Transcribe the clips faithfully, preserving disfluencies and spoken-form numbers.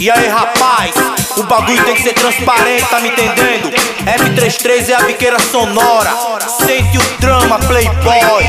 E aí, rapaz, o bagulho tem que ser transparente, tá me entendendo? F trinta e três é a biqueira sonora. Sente o drama, playboy.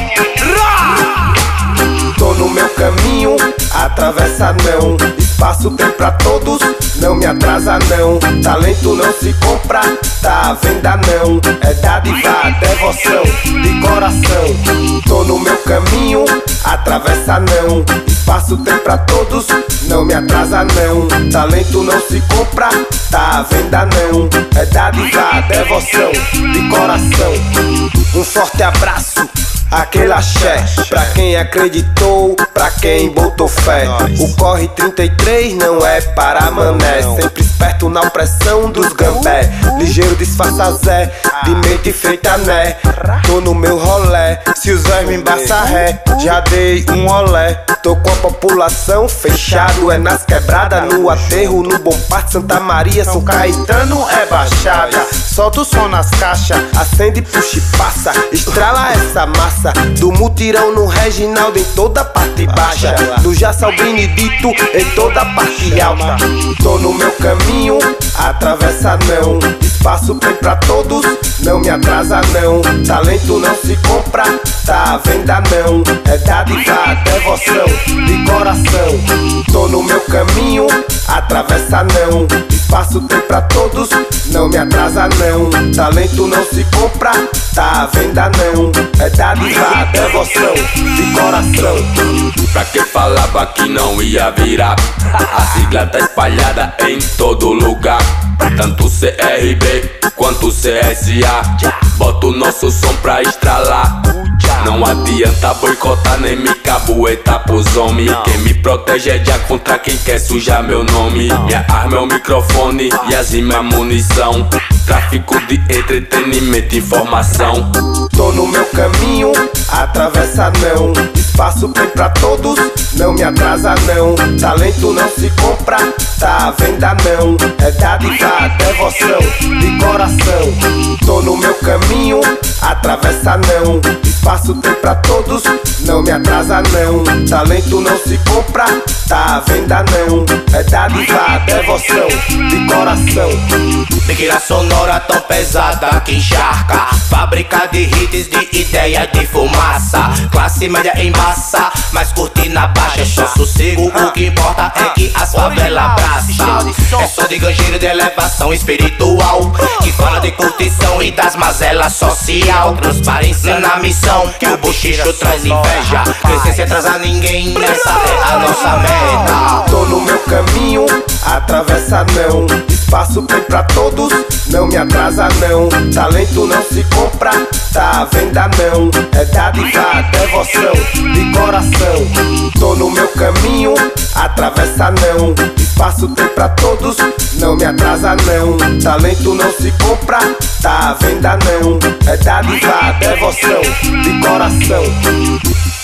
Tô no meu caminho, atravessa não. Espaço tem pra todos, não me atrasa não. Talento não se compra, tá à venda não. É dádiva, devoção, de coração. Tô no meu caminho, atravessa não. Espaço tem pra todos, não me atrasa não. Talento não se compra, tá à venda não. É dádiva, devoção, de coração. Um forte abraço, aquele axé, pra quem acreditou, pra quem botou fé. O Corre trinta e três não é para mané, sempre esperto na opressão dos gambé. Ligeiro disfarça Zé, de mente feita né. Tô no meu rolé, se os vermes embaça ré, já dei um olé. Tô com a população fechado, é nas quebradas, no aterro, no Bom Parto, Santa Maria, São Caetano é baixada. Solta o som nas caixas, acende, puxa e passa, estrala essa massa. Do mutirão no Reginaldo em toda a parte baixa, do Jaça ao Benedito em toda a parte alta. Tô no meu caminho, atravessa não. Espaço tem pra todos, não me atrasa não. Talento não se compra, tá à venda não. É dádiva, devoção, de coração. Tô no meu caminho, atravessa não. Espaço tem pra todos, não me atrasa não. Talento não se compra, tá à venda não. É dádiva, devoção, de coração. Pra quem falava que não ia virar, a sigla tá espalhada em todo lugar. Tanto C R B quanto C S A, bota o nosso som pra estralar. Não adianta boicotar nem me cabuetar pros homens. Quem me protege é já contra quem quer sujar meu nome. Minha arma é o microfone e as rimas é munição. Tráfico de entretenimento e informação. Tô no meu caminho, atravessa não. Espaço tem pra todos, não me atrasa não. Talento não se compra, tá à venda não. É dádiva, devoção, de coração. Tô no meu caminho, atravessa não. Espaço tem pra todos, não me atrasa não. Talento não se compra, tá à venda não. É dádiva, devoção, de coração. Biqueira sonora tão pesada que encharca, fábrica de hits, de ideia, de fumaça. Classe média em massa, mas curtir na baixa é só sossego. O que importa é que as favelas abraçam. É só de ganjeiro de elevação espiritual, que fala de curtição e das mazelas social. Transparência na missão, que o bochicho traz inveja. Crescer sem atrasar ninguém, essa é a nossa meta. Tô no meu caminho, atravessa não. Espaço tem pra todos, não me atrasa não. Talento não se compra, tá à venda não. É dádiva, devoção, de coração. Tô no meu caminho, atravessa não. Espaço tem pra todos, não me atrasa não. Talento não se compra, tá à venda não. É dádiva, devoção, de coração.